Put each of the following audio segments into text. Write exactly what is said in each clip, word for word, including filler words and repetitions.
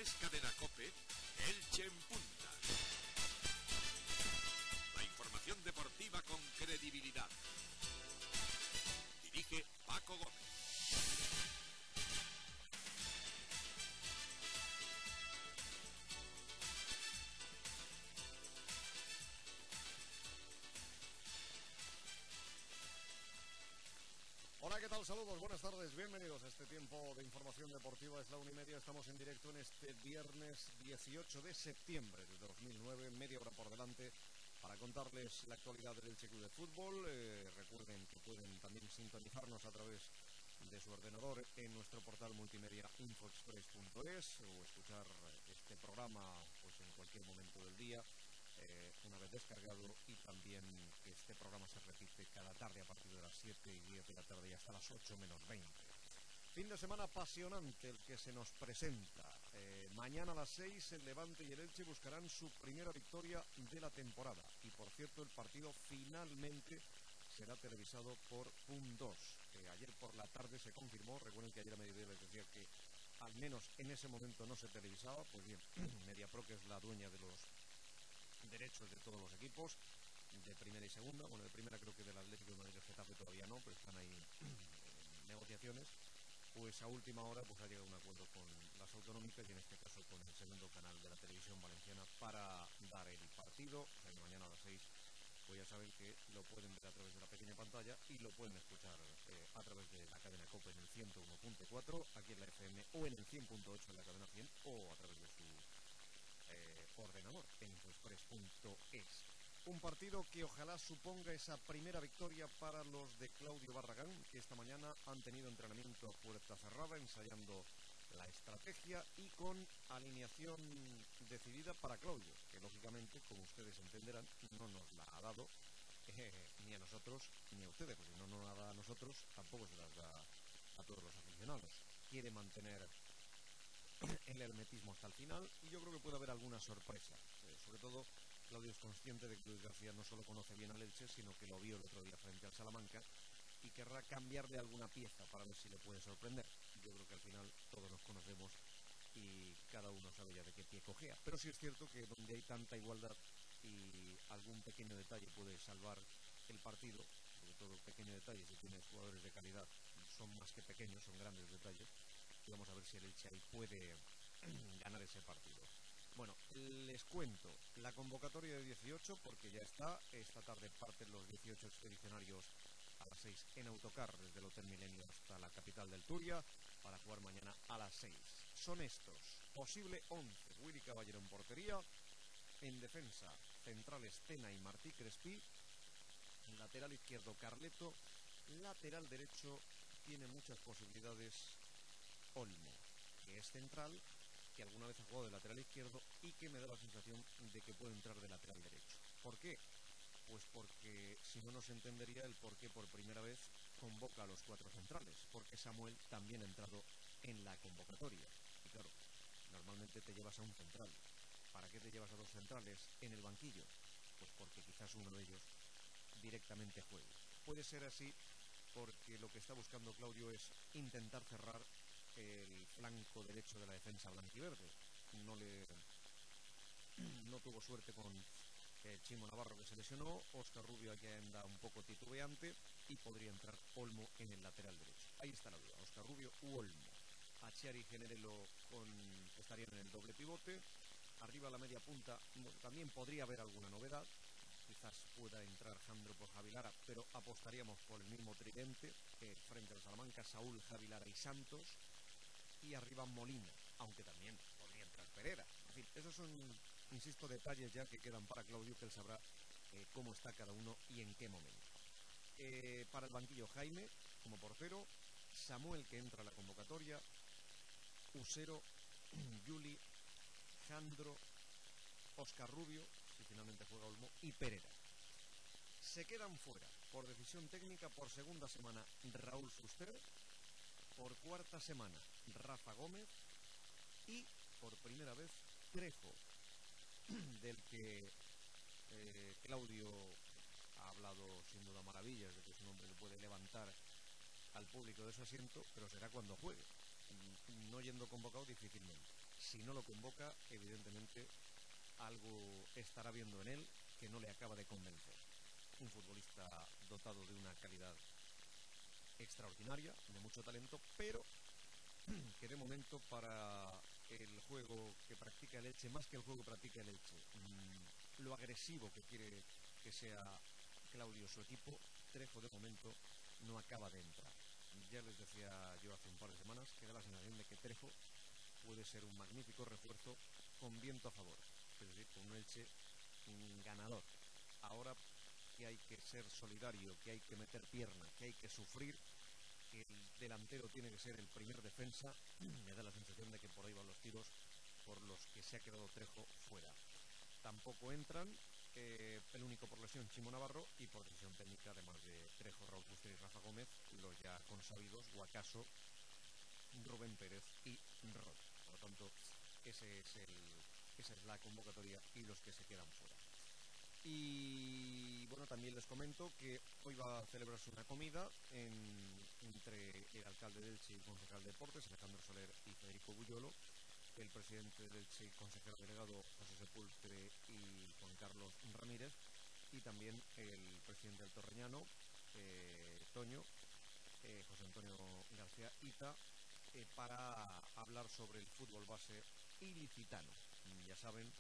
es Cadena COPE, Elche en punta. La información deportiva con credibilidad. Dirige Paco Gómez. Hola, ¿qué tal? Saludos, buenas tardes, bienvenidos a este tiempo de información deportiva. Es la una y media, estamos en directo en este viernes dieciocho de septiembre de dos mil nueve, media hora por delante para contarles la actualidad del Elche Club de Fútbol. Eh, recuerden que pueden también sintonizarnos a través de su ordenador en nuestro portal multimedia infoexpress punto es o escuchar este programa pues en cualquier momento del día. Eh, una vez descargado, y también que este programa se repite cada tarde a partir de las siete y diez de la tarde y hasta las ocho menos veinte. Fin de semana apasionante el que se nos presenta. Eh, mañana a las seis el Levante y el Elche buscarán su primera victoria de la temporada. Y por cierto, el partido finalmente será televisado por PUN dos. Eh, ayer por la tarde se confirmó, recuerden que ayer a mediodía les decía que al menos en ese momento no se televisaba. Pues bien, Mediapro, que es la dueña de los derechos de todos los equipos de primera y segunda, bueno, de primera creo que del Atlético de Madrid y el Getafe todavía no, pero están ahí en negociaciones, pues a última hora pues ha llegado a un acuerdo con las autonómicas y en este caso con el segundo canal de la televisión valenciana para dar el partido. O sea, que mañana a las seis pues ya saben que lo pueden ver a través de la pequeña pantalla y lo pueden escuchar eh, a través de la cadena COPE en el ciento uno punto cuatro aquí en la F M o en el cien punto ocho en la cadena cien o a través de su Eh, ordenador en infoexpress punto es. Un partido que ojalá suponga esa primera victoria para los de Claudio Barragán, que esta mañana han tenido entrenamiento a puerta cerrada, ensayando la estrategia y con alineación decidida para Claudio, que lógicamente, como ustedes entenderán, no nos la ha dado eh, ni a nosotros ni a ustedes, porque si no nos la da a nosotros, tampoco se las da a todos los aficionados. Quiere mantener el hermetismo hasta el final y yo creo que puede haber alguna sorpresa. Eh, sobre todo, Claudio es consciente de que Luis García no solo conoce bien al Elche, sino que lo vio el otro día frente al Salamanca y querrá cambiar de alguna pieza para ver si le puede sorprender. Yo creo que al final todos nos conocemos y cada uno sabe ya de qué pie cojea. Pero sí es cierto que donde hay tanta igualdad y algún pequeño detalle puede salvar el partido, sobre todo pequeño detalle, si tienes jugadores de calidad, son más que pequeños, son grandes detalles. Y vamos a ver si el Elche ahí puede ganar ese partido. Bueno, les cuento la convocatoria de dieciocho porque ya está. Esta tarde parten los dieciocho expedicionarios a las seis en autocar desde el Hotel Milenio hasta la capital del Turia para jugar mañana a las seis. Son estos: posible once, Willy Caballero en portería, en defensa centrales Tena y Martí Crespí, lateral izquierdo Carleto, lateral derecho tiene muchas posibilidades Olmo, que es central, que alguna vez ha jugado de lateral izquierdo y que me da la sensación de que puede entrar de lateral derecho. ¿Por qué? Pues porque si no, no se entendería el por qué por primera vez convoca a los cuatro centrales, porque Samuel también ha entrado en la convocatoria. Y claro, normalmente te llevas a un central. ¿Para qué te llevas a dos centrales en el banquillo? Pues porque quizás uno de ellos directamente juegue. Puede ser así porque lo que está buscando Claudio es intentar cerrar el flanco derecho de la defensa blanquiverde. No le no tuvo suerte con el Chimo Navarro, que se lesionó. Óscar Rubio ya anda un poco titubeante y podría entrar Olmo en el lateral derecho. Ahí está la duda, Óscar Rubio u Olmo. Achiari y Generelo con, estarían en el doble pivote. Arriba a la media punta también podría haber alguna novedad. Quizás pueda entrar Jandro por Javilara, pero apostaríamos por el mismo tridente que frente a los Salamanca, Saúl, Javilara y Santos. Y arriba Molina, aunque también podría entrar Pereira. En fin, esos son, insisto, detalles ya que quedan para Claudio, que él sabrá eh, cómo está cada uno y en qué momento. Eh, para el banquillo, Jaime como portero, Samuel, que entra a la convocatoria, Usero, Yuli, Jandro, Óscar Rubio, si finalmente juega Olmo, y Pereira. Se quedan fuera, por decisión técnica, por segunda semana Raúl Fuster, por cuarta semana Rafa Gómez y por primera vez Trejo, del que eh, Claudio ha hablado sin duda maravillas de que es un hombre que puede levantar al público de su asiento, pero será cuando juegue, no yendo convocado difícilmente. si no lo convoca, evidentemente algo estará viendo en él que no le acaba de convencer. Un futbolista dotado de una calidad extraordinaria, de mucho talento, pero que de momento para el juego que practica el Elche, más que el juego que practica el Elche, mmm, lo agresivo que quiere que sea Claudio su equipo, Trejo de momento no acaba de entrar. Ya les decía yo hace un par de semanas que da la sensación de que Trejo puede ser un magnífico refuerzo con viento a favor, es decir, con un Elche un ganador. Ahora que hay que ser solidario, que hay que meter pierna, que hay que sufrir, que el delantero tiene que ser el primer defensa, me da la sensación de que por ahí van los tiros por los que se ha quedado Trejo fuera. Tampoco entran, eh, el único por lesión Chimo Navarro, y por decisión técnica, además de Trejo, Raúl Fuster y Rafa Gómez, los ya consabidos, o acaso Rubén Pérez y Rodri. Por lo tanto, ese es el, esa es la convocatoria y los que se quedan fuera. Y bueno, también les comento que hoy va a celebrarse una comida en, entre el alcalde de Elche y el concejal de Deportes, Alejandro Soler y Federico Bullolo, el presidente del Elche y consejero delegado José Sepulcre y Juan Carlos Ramírez, y también el presidente del Torreñano, eh, Toño, eh, José Antonio García Ita, eh, para hablar sobre el fútbol base ilicitano. Ya saben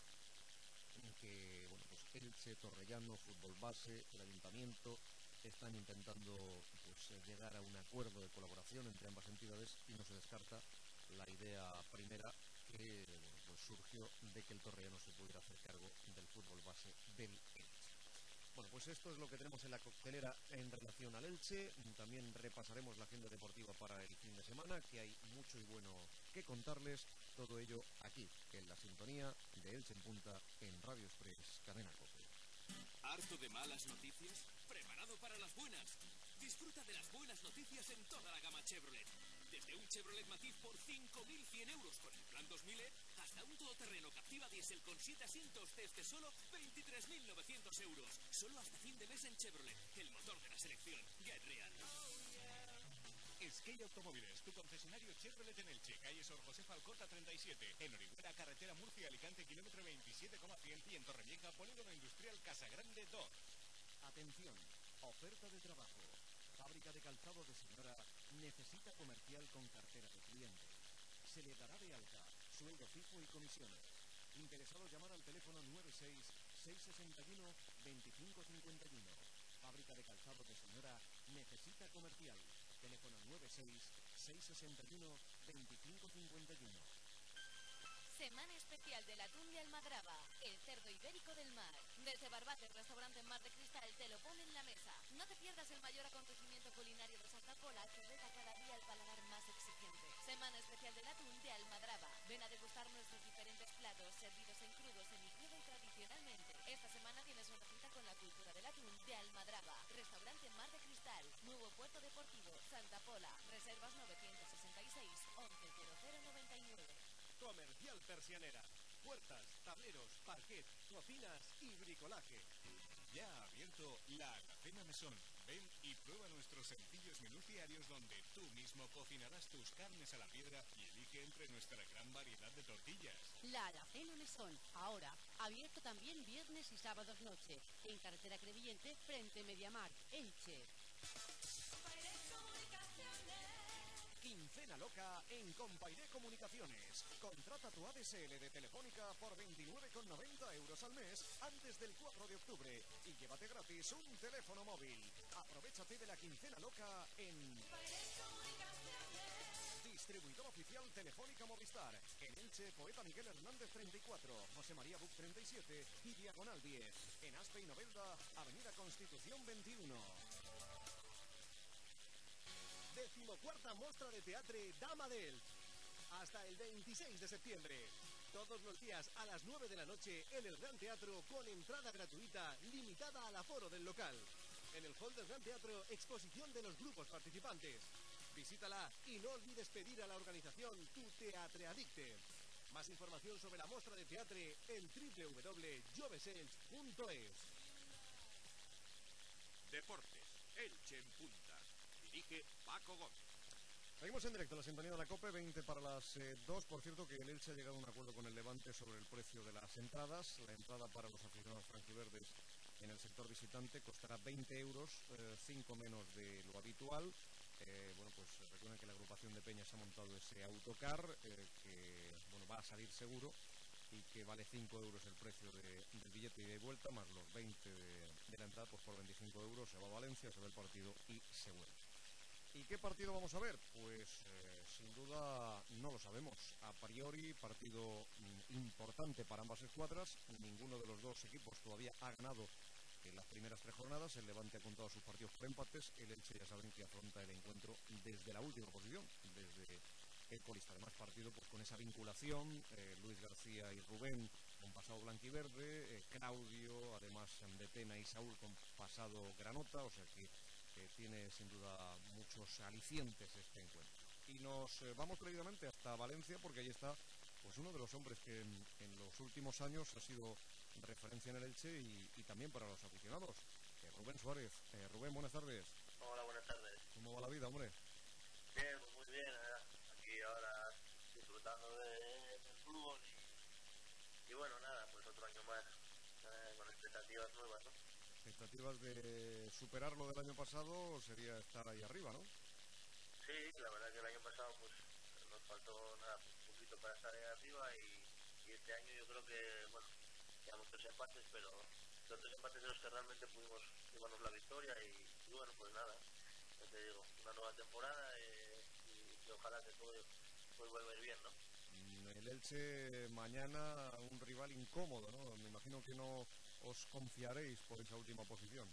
que bueno, pues Elche, Torrellano, fútbol base, el ayuntamiento están intentando pues llegar a un acuerdo de colaboración entre ambas entidades, y no se descarta la idea primera que bueno, pues surgió de que el Torrellano se pudiera hacer cargo del fútbol base del Elche. Bueno, pues esto es lo que tenemos en la coctelera en relación al Elche. También repasaremos la agenda deportiva para el fin de semana, que hay mucho y bueno que contarles. Todo ello aquí, en la sintonía de Elche en Punta, en Radio Express, Cadena COPE. ¿Harto de malas noticias? ¿Preparado para las buenas? Disfruta de las buenas noticias en toda la gama Chevrolet. Desde un Chevrolet Matiz por cinco mil cien euros con el plan dos mil E, hasta un todoterreno Captiva Diesel con siete asientos desde solo veintitrés mil novecientos euros. Solo hasta fin de mes en Chevrolet, el motor de la selección. Get Real. Skate Automóviles, tu concesionario Chevrolet en Elche, calle Sor José Falcota treinta y siete, en Orihuela, carretera Murcia-Alicante, kilómetro veintisiete coma cien, y en Torrevieja, polígono industrial Casagrande dos. Atención, oferta de trabajo. Fábrica de calzado de señora necesita comercial con cartera de cliente. Se le dará de alta, sueldo fijo y comisiones. Interesados, llamar al teléfono nueve seis seis seis uno dos cinco cinco uno. Fábrica de calzado de señora necesita comercial. Teléfono nueve seis seis seis uno dos cinco cinco uno. Semana especial del atún de Almadraba, el cerdo ibérico del mar. Desde Barbate, restaurante Mar de Cristal, te lo pone en la mesa. No te pierdas el mayor acontecimiento culinario de Santa Pola, que reta cada día al paladar más exigente. Semana especial del atún de Almadraba. Ven a degustar nuestros diferentes platos, servidos en crudo, semicrudo y tradicionalmente. Esta semana tienes una cita con la cultura del atún de Almadraba. Restaurante Mar de Cristal, Nuevo Puerto Deportivo, Santa Pola. Reservas novecientos sesenta y seis once cero cero noventa y nueve. Comercial Persianera. Puertas, tableros, parquet, cocinas y bricolaje. Ya ha abierto la Alacena Mesón. Ven y prueba nuestros sencillos menús diarios, donde tú mismo cocinarás tus carnes a la piedra y elige entre nuestra gran variedad de tortillas. La Alacena Mesón, ahora abierto también viernes y sábados noche, en carretera Crevillente, frente Mediamar, Elche. Quincena loca en Compairé Comunicaciones. Contrata tu A D S L de Telefónica por veintinueve con noventa euros al mes antes del cuatro de octubre y llévate gratis un teléfono móvil. Aprovechate de la quincena loca en Distribuidor Oficial Telefónica Movistar. En Elche, Poeta Miguel Hernández treinta y cuatro, José María Buc treinta y siete y Diagonal diez. En Aspe y Novelda, Avenida Constitución veintiuno. Decimocuarta Mostra de Teatre Dama de Elche. Hasta el veintiséis de septiembre. Todos los días a las nueve de la noche en el Gran Teatro, con entrada gratuita limitada al aforo del local. En el hall del Gran Teatro, exposición de los grupos participantes. Visítala y no olvides pedir a la organización Tu Teatreadicte. Más información sobre la Mostra de Teatre en doble u doble u doble punto joveselch punto es. Deportes, Elche en Punta. Dirige Paco Gómez. Seguimos en directo, la sintonía de la COPE, veinte para las eh, dos. Por cierto, que el Elche ha llegado a un acuerdo con el Levante sobre el precio de las entradas. La entrada para los aficionados franjiverdes en el sector visitante costará veinte euros, eh, cinco menos de lo habitual. Eh, bueno, pues recuerden que la agrupación de Peñas ha montado ese autocar eh, que bueno, va a salir seguro y que vale cinco euros el precio de, del billete ida y vuelta, más los veinte de, de la entrada, pues por veinticinco euros se va a Valencia, se ve el partido y se vuelve. ¿Y qué partido vamos a ver? Pues eh, sin duda no lo sabemos. A priori, partido mm, importante para ambas escuadras. Ninguno de los dos equipos todavía ha ganado en las primeras tres jornadas. El Levante ha contado sus partidos por empates. El Elche ya saben que afronta el encuentro desde la última posición, desde el colista. Además, partido pues con esa vinculación, eh, Luis García y Rubén con pasado blanquiverde, eh, Claudio, además de Tena y Saúl con pasado granota, o sea que que tiene sin duda muchos alicientes este encuentro. Y nos eh, vamos previamente hasta Valencia, porque ahí está pues uno de los hombres que en, en los últimos años ha sido referencia en el Elche y, y también para los aficionados, eh, Rubén Suárez. Eh, Rubén, buenas tardes. Hola, buenas tardes. ¿Cómo va la vida, hombre? Bien, pues muy bien, ¿eh? Aquí ahora disfrutando de, del fútbol y, y bueno, nada, pues otro año más eh, con expectativas nuevas, ¿no? Expectativas de superar lo del año pasado sería estar ahí arriba, ¿no? Sí, la verdad que el año pasado pues nos faltó nada, un poquito para estar ahí arriba y, y este año yo creo que, bueno, llevamos tres empates, pero los tres empates de los que realmente pudimos llevarnos la victoria y, y bueno, pues nada, ya te digo, una nueva temporada eh, y, y ojalá que todo pues vuelva a ir bien, ¿no? El Elche mañana un rival incómodo, ¿no? Me imagino que no os confiaréis por esa última posición.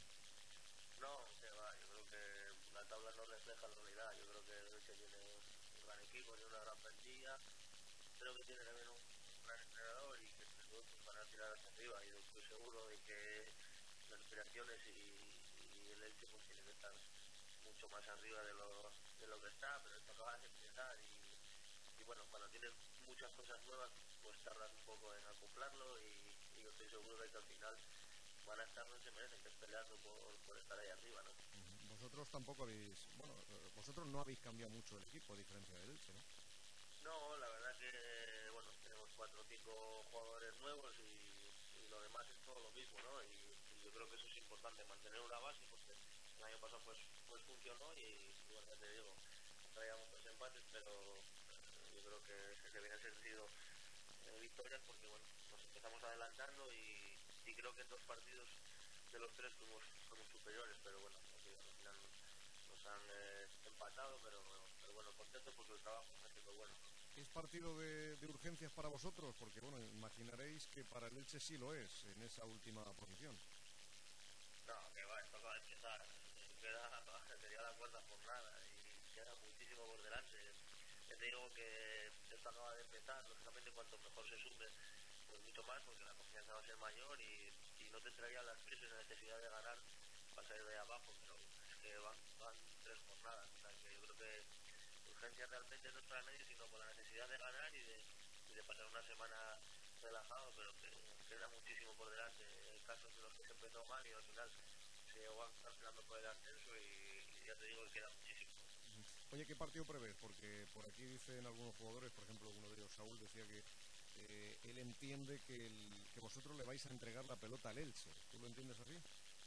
No, que va, yo creo que la tabla no refleja la realidad. Yo creo que el Elche tiene un gran equipo, tiene una gran plantilla. Creo que tiene también un, un gran entrenador y que entre todos pues, van a tirar hacia arriba. Y yo estoy seguro de que las aspiraciones y, y el Elche pues tiene que estar mucho más arriba de lo, de lo que está, pero esto acaba de empezar y, y bueno, cuando tienes muchas cosas nuevas pues tardas un poco en acoplarlo y, y yo estoy seguro de que al final van a estar donde se merecen, que es peleando por, por estar ahí arriba, ¿no? Vosotros tampoco habéis, bueno, vosotros no habéis cambiado mucho el equipo a diferencia del Elche, ¿no? No, la verdad que, bueno, tenemos cuatro o cinco jugadores nuevos y, y lo demás es todo lo mismo, ¿no? Y, y yo creo que eso es importante, mantener una base, porque el año pasado pues, pues funcionó y, y bueno, ya te digo, traíamos tres empates, pero eh, yo creo que se, se vienen sido eh, victorias porque, bueno, nos empezamos adelantando y, y creo que en dos partidos de los tres fuimos, fuimos superiores, pero bueno, aquí, al final nos, nos han eh, empatado, pero, pero bueno, contento porque el trabajo está siendo bueno, ¿no? ¿Es partido de, de urgencias para vosotros? Porque, bueno, imaginaréis que para el Elche sí lo es, en esa última posición. No, que va, esto acaba de empezar. Queda, sería la cuarta jornada y queda muchísimo por delante. Ya te digo que esto acaba de empezar, lógicamente cuanto mejor se sume, pues mucho más, porque la confianza va a ser mayor y, y no te traía las prisas la necesidad de ganar para salir de ahí abajo, pero es que van, van tres jornadas, o sea que yo creo que urgencia realmente no es para nadie, sino por la necesidad de ganar y de, y de pasar una semana relajado, pero que queda muchísimo por delante. Hay casos en los que se empezó mal y al final se llegó a final por el ascenso y, y ya te digo que queda muchísimo. Oye, ¿qué partido prevés? Porque por aquí dicen algunos jugadores, por ejemplo, uno de ellos, Saúl, decía que eh, él entiende que, el, que vosotros le vais a entregar la pelota al Elche. ¿Tú lo entiendes así?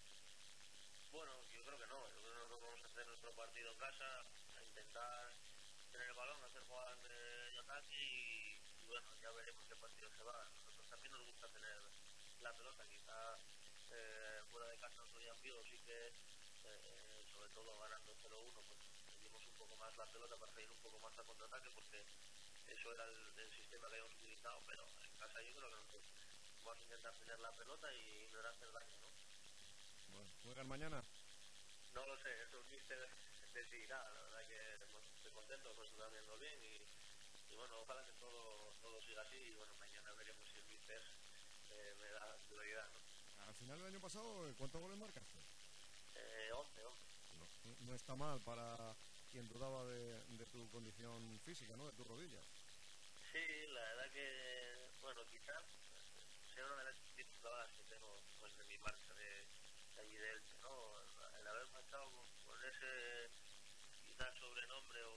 Bueno, yo creo que no. Yo creo que nosotros vamos a hacer nuestro partido en casa, a intentar tener el balón, hacer jugadas de, de ataque y, y bueno, ya veremos qué partido se va. Nosotros también nos gusta tener la pelota, quizá eh, fuera de casa otro día en Vigo sí que, eh, sobre todo ganando cero uno, pues pedimos un poco más la pelota para salir un poco más a contraataque porque eso era el, el sistema que habíamos utilizado, pero en casa yo creo que nosotros vamos a intentar tener la pelota y no hacer daño, ¿no? Bueno, ¿juegan mañana? No lo sé, eso el míster decidirá, la verdad que bueno, estoy contento, pues está viendo bien y, y bueno, ojalá que todo, todo siga así y bueno, mañana veremos si el míster eh, me da prioridad, ¿no? Al final del año pasado, ¿cuántos goles marcaste? Eh, once, once. No, no está mal para quien dudaba de, de tu condición física, ¿no? De tus rodillas. Sí, la verdad que, bueno, quizá sea una de las dificultades que tengo pues de mi marcha de, de allí de Elche, ¿no? El haber marchado con, con ese quizás sobrenombre o, o esa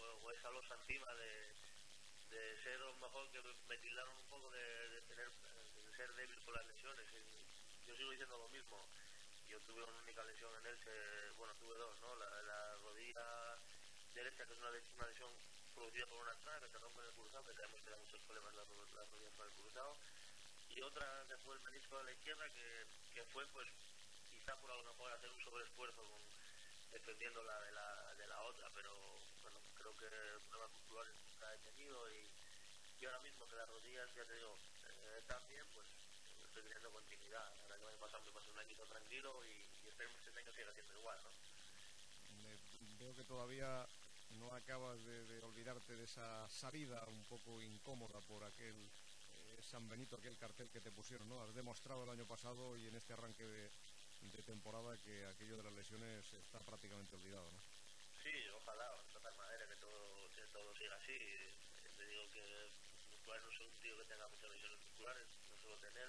esa losa encima de, de ser lo mejor, que me tildaron un poco de, de tener de ser débil con las lesiones. Y yo sigo diciendo lo mismo. Yo tuve una única lesión en Elche, bueno, tuve dos, ¿no? La, la rodilla derecha, que es una, una lesión producida por una entrada que te rompe el cruzado, que sabemos que da muchos problemas las la rodillas con el cruzado, y otra que fue el menisco de la izquierda, que, que fue, pues, quizá por a lo mejor hacer un sobreesfuerzo con, defendiendo la de la, de la otra, pero bueno, creo que problemas musculares nunca he tenido, y, y ahora mismo que las rodillas, ya te digo, eh, están bien, pues estoy teniendo continuidad. La verdad que el año pasado me pasé un añito tranquilo y, y esperemos que este año siga siendo igual, ¿no? Me, veo que todavía no acabas de, de olvidarte de esa salida un poco incómoda por aquel eh, San Benito, aquel cartel que te pusieron, ¿no? Has demostrado el año pasado y en este arranque de, de temporada que aquello de las lesiones está prácticamente olvidado, ¿no? Sí, ojalá, tocar madera, que todo, que todo siga así. Te digo que musculares, no soy un tío que tenga muchas lesiones musculares, no suelo tener.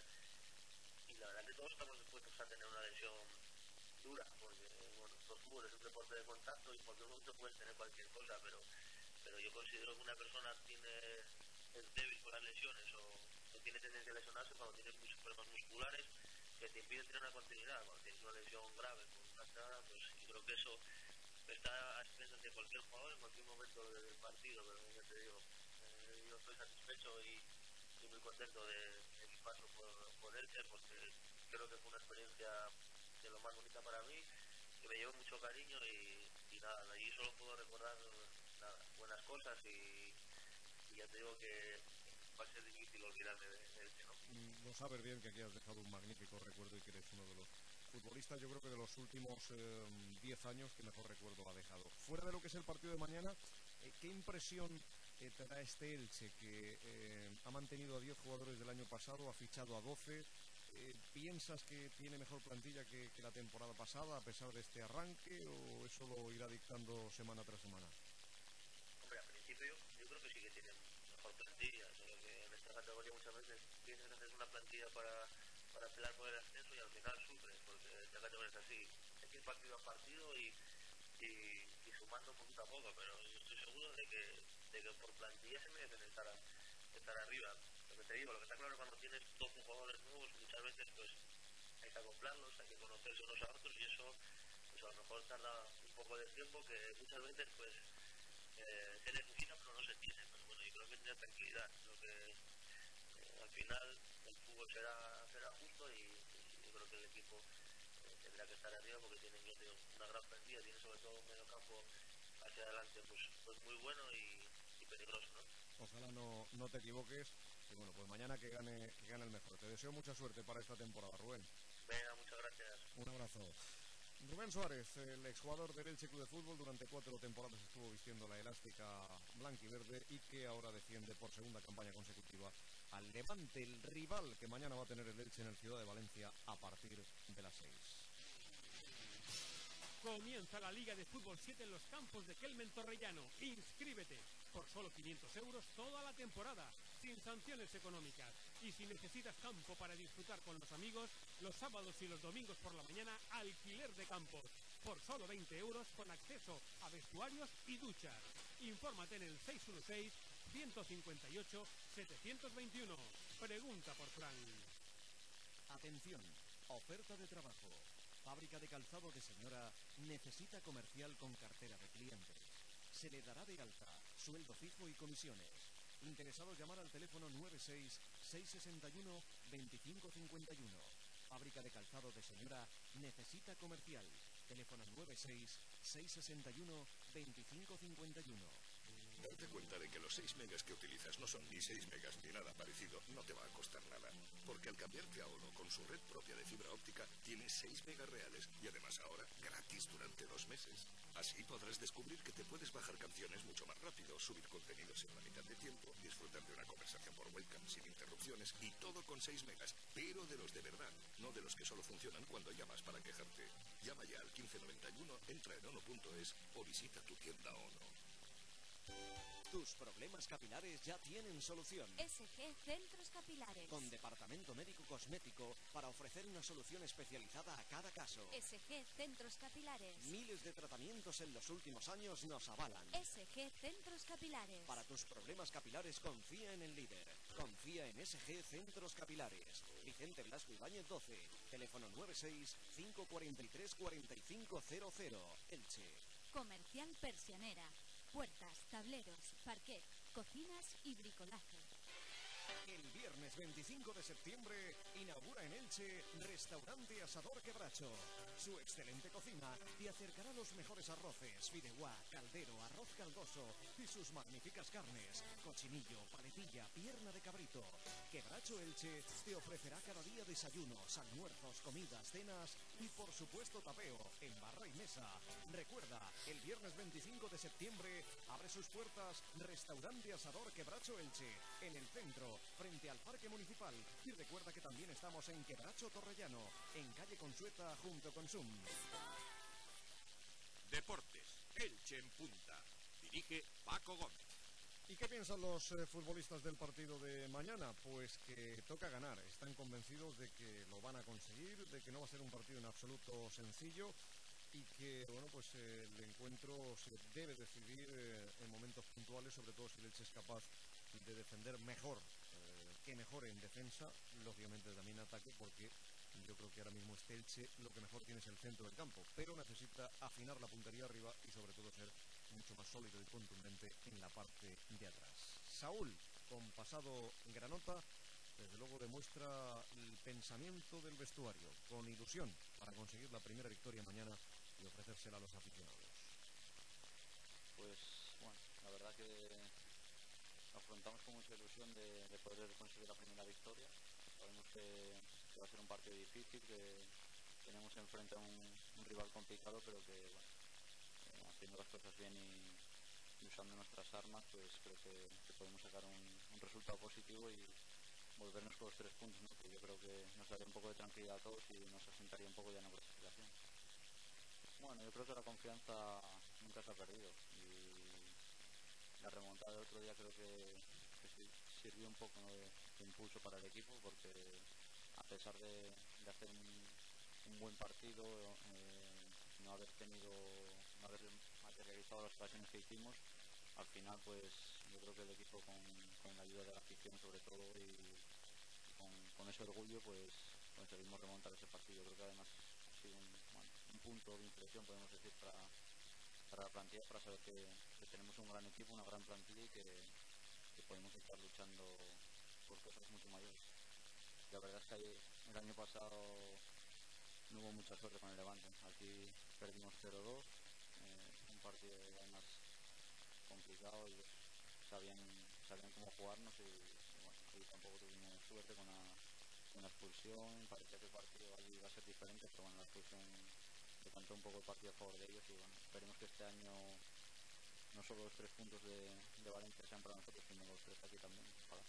Y la verdad que todos estamos dispuestos a tener una lesión dura, porque bueno, el fútbol es un deporte de contacto y en cualquier momento puedes tener cualquier cosa, pero pero yo considero que una persona tiene es débil por las lesiones o, o tiene tendencia a lesionarse cuando tiene muchos problemas musculares que te impiden tener una continuidad. Cuando tienes una lesión grave con una entrada, pues yo creo que eso está a expensas de cualquier jugador en cualquier momento del partido, pero ya te digo, eh, yo estoy satisfecho y estoy muy contento de, de mi paso por, por Elche, porque creo que fue una experiencia de lo más bonita para mí, que me llevo mucho cariño y, y nada, de allí solo puedo recordar nada, buenas cosas y, y ya te digo que va a ser difícil olvidarme de, de Elche, ¿no? Lo sabes bien que aquí has dejado un magnífico recuerdo y que eres uno de los futbolistas, yo creo que de los últimos diez eh, años que mejor recuerdo ha dejado. Fuera de lo que es el partido de mañana, eh, ¿qué impresión eh, te da este Elche que eh, ha mantenido a diez jugadores del año pasado, ha fichado a doce? Eh, ¿Piensas que tiene mejor plantilla que, que la temporada pasada a pesar de este arranque o eso lo irá dictando semana tras semana? Hombre, al principio yo creo que sí que tienen mejor plantilla, solo que en esta categoría muchas veces piensas que hacer una plantilla para, para pelear por el ascenso y al final sufres, porque esta categoría es así, hay que ir partido a partido y, y, y sumando poquito a poco, pero yo estoy seguro de que, de que por plantilla se merecen estar, a, estar arriba. Lo que te digo, lo que está claro es que cuando tienes doce jugadores nuevos, muchas veces pues hay que acoplarlos, hay que conocerse unos a otros y eso pues a lo mejor tarda un poco de tiempo que muchas veces pues eh, se necesita pero no se tiene, pero bueno, yo creo que tener tranquilidad, creo que eh, al final el fútbol será, será justo y, y yo creo que el equipo eh, tendrá que estar arriba porque tienen yo tengo una gran plantilla, tiene sobre todo un medio campo hacia adelante pues, pues muy bueno y, y peligroso, ¿no? Ojalá no, no te equivoques y bueno, pues mañana que gane, que gane el mejor. Te deseo mucha suerte para esta temporada, Rubén. Venga, muchas gracias. Un abrazo. Rubén Suárez, el exjugador del Elche Club de Fútbol, durante cuatro temporadas estuvo vistiendo la elástica blanca y verde y que ahora defiende por segunda campaña consecutiva al Levante, el rival que mañana va a tener el Elche en el Ciudad de Valencia a partir de las seis. Comienza la Liga de Fútbol siete en los campos de Kelmen Torrellano. Inscríbete por solo quinientos euros toda la temporada, sin sanciones económicas. Y si necesitas campo para disfrutar con los amigos, los sábados y los domingos por la mañana, alquiler de campos. Por solo veinte euros con acceso a vestuarios y duchas. Infórmate en el seis uno seis, uno cinco ocho, siete dos uno. Pregunta por Fran. Atención, oferta de trabajo. Fábrica de calzado de señora necesita comercial con cartera de clientes. Se le dará de alta, sueldo fijo y comisiones. Interesados llamar al teléfono nueve seis, seis seis uno, dos cinco cinco uno. Fábrica de calzado de señora necesita comercial. Teléfono nueve seis, seis seis uno, dos cinco cinco uno. Darte cuenta de que los seis megas que utilizas no son ni seis megas ni nada parecido no te va a costar nada. Porque al cambiarte a Ono con su red propia de fibra óptica tienes seis megas reales y además ahora gratis durante dos meses. Así podrás descubrir que te puedes bajar canciones mucho más rápido, subir contenidos en la mitad de tiempo, disfrutar de una conversación por webcam sin interrupciones y todo con seis megas, pero de los de verdad, no de los que solo funcionan cuando llamas para quejarte. Llama ya al quince noventa y uno, entra en ono punto es o visita tu tienda Ono. Tus problemas capilares ya tienen solución. S G Centros Capilares. Con departamento médico cosmético para ofrecer una solución especializada a cada caso. S G Centros Capilares. Miles de tratamientos en los últimos años nos avalan. S G Centros Capilares. Para tus problemas capilares confía en el líder. Confía en S G Centros Capilares. Vicente Blasco Ibáñez doce. Teléfono nueve seis cinco cuatro tres cuatro cinco cero cero. Elche. Comercial Persianera. Puertas, tableros, parquet, cocinas y bricolaje. El viernes veinticinco de septiembre inaugura en Elche Restaurante Asador Quebracho. Su excelente cocina te acercará los mejores arroces, fideuá, caldero, arroz caldoso y sus magníficas carnes, cochinillo, paletilla, pierna de cabrito. Quebracho Elche te ofrecerá cada día desayunos, almuerzos, comidas, cenas y por supuesto tapeo en barra y mesa. Recuerda, el viernes veinticinco de septiembre abre sus puertas Restaurante Asador Quebracho Elche, en el centro, frente al Parque Municipal. Y recuerda que también estamos en Quebracho Torrellano, en calle Consueta junto con Sum. Deportes, Elche en punta. Dirige Paco Gómez. ¿Y qué piensan los eh, futbolistas del partido de mañana? Pues que toca ganar. Están convencidos de que lo van a conseguir, de que no va a ser un partido en absoluto sencillo y que, bueno, pues eh, el encuentro se debe decidir eh, en momentos puntuales, sobre todo si el Elche es capaz de defender mejor, eh, que mejore en defensa, lógicamente también en ataque, porque yo creo que ahora mismo este Elche lo que mejor tiene es el centro del campo, pero necesita afinar la puntería arriba y sobre todo ser mucho más sólido y contundente en la parte de atrás. Saúl, con pasado granota, desde luego demuestra el pensamiento del vestuario, con ilusión para conseguir la primera victoria mañana y ofrecérsela a los aficionados. Pues bueno, la verdad que afrontamos con mucha ilusión de, de poder conseguir la primera victoria. Sabemos que, que va a ser un partido difícil, que tenemos enfrente a un, un rival complicado, pero que bueno, eh, haciendo las cosas bien y, y usando nuestras armas, pues creo que, que podemos sacar un, un resultado positivo y volvernos con los tres puntos, ¿no? Que yo creo que nos daría un poco de tranquilidad a todos y nos asentaría un poco ya en la clasificación. Bueno, yo creo que la confianza nunca se ha perdido y la remontada del otro día creo que, que sirvió un poco, ¿no?, de, de impulso para el equipo, porque a pesar de, de hacer un, un buen partido, eh, no haber tenido, no haber materializado las ocasiones que hicimos, al final pues yo creo que el equipo con, con la ayuda de la afición sobre todo y con, con ese orgullo pues conseguimos remontar ese partido. Yo creo que además ha sido un, bueno, un punto de inflexión, podemos decir, para, para la plantilla, para saber que, que tenemos un gran equipo, una gran plantilla y que, que podemos estar luchando por cosas mucho mayores. La verdad es que ayer, el año pasado no hubo mucha suerte con el Levante. Aquí perdimos cero dos, eh, un partido además complicado, ellos sabían, sabían cómo jugarnos y, y bueno, ahí tampoco tuvimos suerte con la, con la expulsión. Parecía que el partido allí iba a ser diferente, pero bueno, la expulsión decantó un poco el partido a favor de ellos y bueno, esperemos que este año no solo los tres puntos de, de Valencia sean para nosotros, sino los tres aquí también. Ojalá.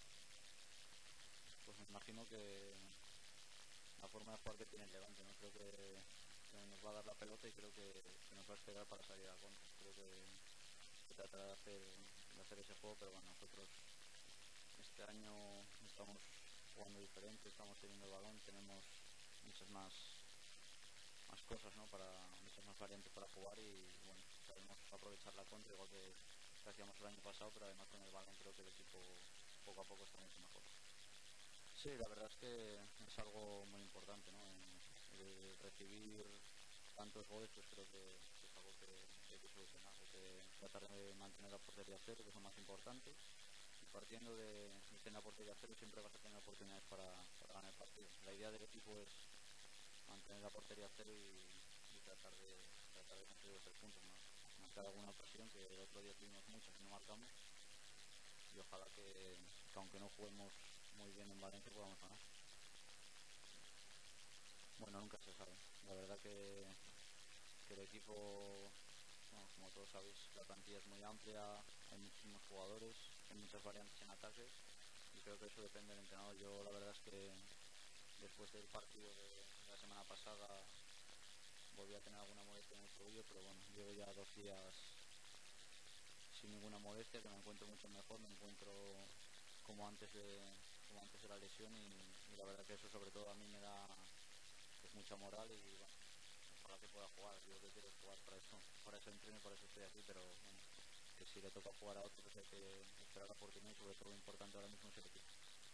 Pues me imagino que la forma de jugar que tiene el Levante, ¿no? Creo que, que nos va a dar la pelota y creo que, que nos va a esperar para salir a la contra. Creo que, que tratará de hacer, de hacer ese juego, pero bueno, nosotros este año estamos jugando diferente, estamos teniendo el balón, tenemos muchas más más cosas, ¿no?, para muchas más variantes para jugar y bueno, sabemos aprovechar la contra igual que, que hacíamos el año pasado, pero además con el balón creo que el equipo poco a poco está mucho mejor. Sí, la verdad es que es algo muy importante, ¿no? El recibir tantos goles, pues creo que, que es algo que, que hay que solucionar. Hay que tratar de mantener la portería a cero, que es lo más importante. Y partiendo de, de que en la portería a cero siempre vas a tener oportunidades para, para ganar el partido. La idea del equipo es mantener la portería a cero y, y tratar, de, tratar de conseguir los tres puntos más. Marcar alguna ocasión, que el otro día tuvimos muchas y no marcamos. Y ojalá que, que aunque no juguemos muy bien en Valencia podamos ganar. Bueno, nunca se sabe. La verdad que, que el equipo, bueno, como todos sabéis, la plantilla es muy amplia, hay muchísimos jugadores, hay muchas variantes en ataque y creo que eso depende del entrenador. Yo la verdad es que después del partido de, de la semana pasada volví a tener alguna molestia en el tobillo, pero bueno, llevo ya dos días sin ninguna molestia, que me encuentro mucho mejor, me encuentro como antes de, como antes de la lesión y, y la verdad que eso sobre todo a mí me da pues, mucha moral y bueno, ojalá que pueda jugar. Yo lo que quiero es jugar para eso, para eso entreno y para eso estoy aquí, pero bueno, que si le toca jugar a otros hay que esperar la oportunidad y sobre todo lo importante ahora mismo es el equipo.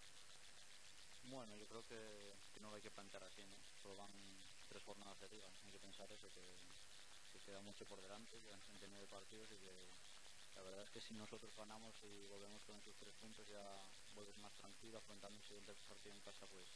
Bueno, yo creo que, que no lo hay que plantear así, ¿no? Solo van tres jornadas de liga, hay que pensar eso, que, que queda mucho por delante, quedan treinta y nueve partidos y que la verdad es que si nosotros ganamos y volvemos con esos tres puntos ya vuelves más tranquilo, afrontando el siguiente partido en casa pues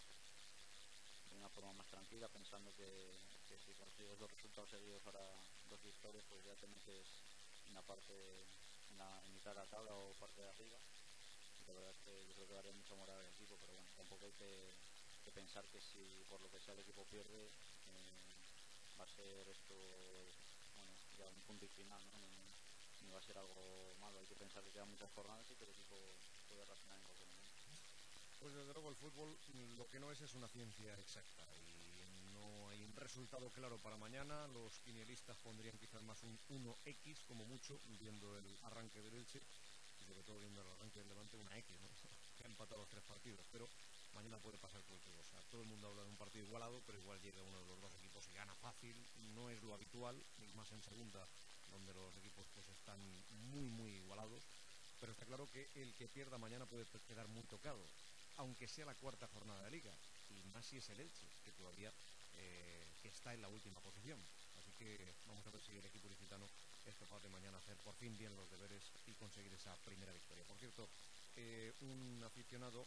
de una forma más tranquila, pensando que, que si consigues dos resultados seguidos, ahora dos victorias, pues ya te metes en la parte, en la en mitad de la tabla o parte de arriba. La verdad es que yo creo que daría mucha moral al equipo, pero bueno, tampoco hay que, que pensar que si por lo que sea el equipo pierde, eh, va a ser esto, bueno, ya un punto y final, ¿no? Ni, ni va a ser algo malo. Hay que pensar que quedan muchas jornadas y que el equipo puede reaccionar en cualquier momento. Pues desde luego el fútbol lo que no es es una ciencia exacta y no hay un resultado claro para mañana. Los quinielistas pondrían quizás más un uno equis como mucho, viendo el arranque del Elche y sobre todo viendo el arranque del Levante una equis, ¿no? Que ha empatado los tres partidos, pero mañana puede pasar cualquier cosa. Todo el mundo habla de un partido igualado, pero igual llega uno de los dos equipos y gana fácil. No es lo habitual, ni más en segunda, donde los equipos pues están muy muy igualados, pero está claro que el que pierda mañana puede quedar muy tocado, aunque sea la cuarta jornada de Liga, y más si es el Elche, que todavía eh, que está en la última posición. Así que vamos a ver si el equipo ilicitano es capaz de mañana hacer por fin bien los deberes y conseguir esa primera victoria. Por cierto, eh, un aficionado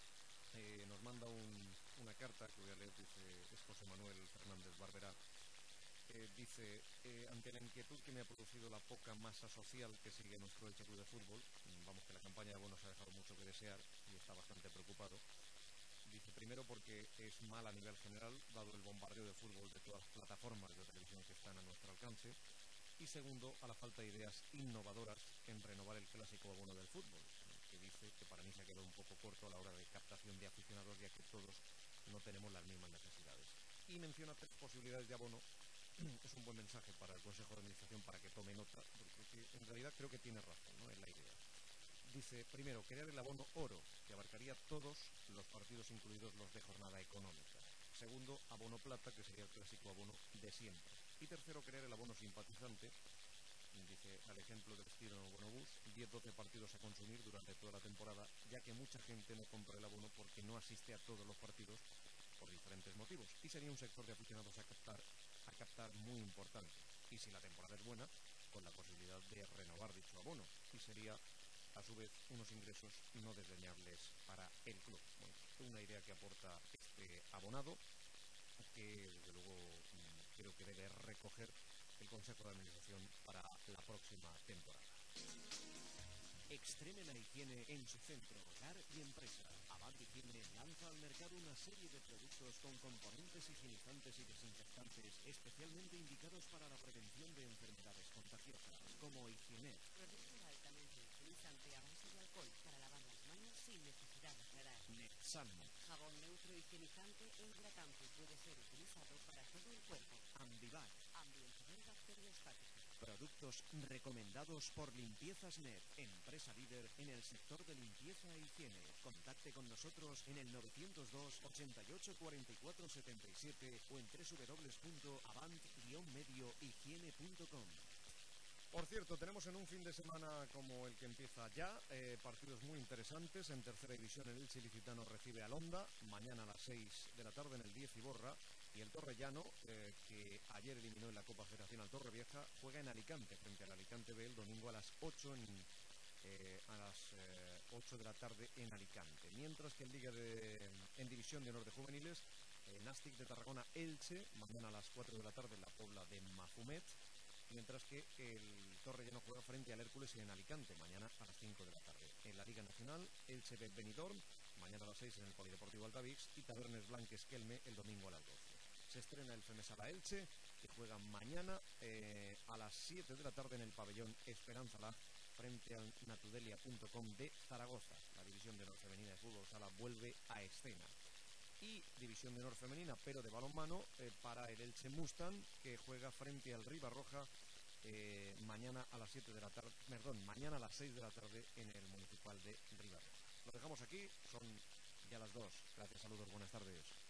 eh, nos manda un, una carta que voy a leer, dice, es José Manuel Fernández Barberá. Eh, dice, eh, ante la inquietud que me ha producido la poca masa social que sigue nuestro Elche Club de Fútbol, vamos que la campaña de bonos ha dejado mucho que desear y está bastante preocupado. Dice, primero porque es mal a nivel general, dado el bombardeo de fútbol de todas las plataformas de televisión que están a nuestro alcance, y segundo, a la falta de ideas innovadoras en renovar el clásico abono del fútbol, que dice que para mí se ha quedado un poco corto a la hora de captación de aficionados, ya que todos no tenemos las mismas necesidades. Y menciona tres posibilidades de abono. Es un buen mensaje para el Consejo de Administración para que tome nota, porque en realidad creo que tiene razón, ¿no? En la idea. Dice, primero, crear el abono oro, que abarcaría todos los partidos, incluidos los de jornada económica. Segundo, abono plata, que sería el clásico abono de siempre. Y tercero, crear el abono simpatizante, dice, al ejemplo del estilo en el bonobús, diez doce partidos a consumir durante toda la temporada, ya que mucha gente no compra el abono porque no asiste a todos los partidos por diferentes motivos. Y sería un sector de aficionados a captar, a captar muy importante. Y si la temporada es buena, con la posibilidad de renovar dicho abono. Y sería a su vez unos ingresos no desdeñables para el club. Bueno, una idea que aporta este abonado, que desde luego creo que debe recoger el Consejo de Administración para la próxima temporada. Extreme la higiene en su centro, hogar y empresa. Avant Higiene lanza al mercado una serie de productos con componentes higienizantes y desinfectantes especialmente indicados para la prevención de enfermedades contagiosas, como Higienet. Producto altamente higienizante a base de alcohol para lavar las manos sin necesidad de aclarar. Netsan. Jabón neutro higienizante e hidratante puede ser utilizado para todo el cuerpo. Ambivac. Ambientador bacteriostático. Productos recomendados por Limpiezas Net, empresa líder en el sector de limpieza e higiene. Contacte con nosotros en el novecientos dos, ochenta y ocho, cuarenta y cuatro, setenta y siete o en doble u doble u doble u punto avant medio higiene punto com. Por cierto, tenemos en un fin de semana como el que empieza ya, eh, partidos muy interesantes. En tercera división el Elche ilicitano recibe al Honda, mañana a las seis de la tarde en el diez Iborra, y el Torrellano, eh, que ayer eliminó en la Copa Federación al Torrevieja, juega en Alicante, frente al Alicante B el domingo a las ocho en, eh, a las eh, ocho de la tarde en Alicante. Mientras que en Liga de, en División de Honor de Juveniles, eh, Nàstic de Tarragona Elche, mañana a las cuatro de la tarde en la Pobla de Mafumet, mientras que el Torrellano juega frente al Hércules en Alicante, mañana a las cinco de la tarde. En la Liga Nacional, Elche B Benidorm, mañana a las seis en el Polideportivo Altavix, y Tabernes Blanques Kelme el domingo a las doce. Se estrena el Femesala Elche, que juega mañana eh, a las siete de la tarde en el pabellón Esperanza La, frente al natudelia punto com de Zaragoza. La División de Honor Femenina de Fútbol Sala vuelve a escena. Y División de Honor Femenina, pero de balonmano, eh, para el Elche Mustang, que juega frente al Ribarroja eh, mañana a las siete de la tarde, perdón, mañana a las seis de la tarde en el Municipal de Ribadeo. Lo dejamos aquí, son ya las dos. Gracias, saludos, buenas tardes.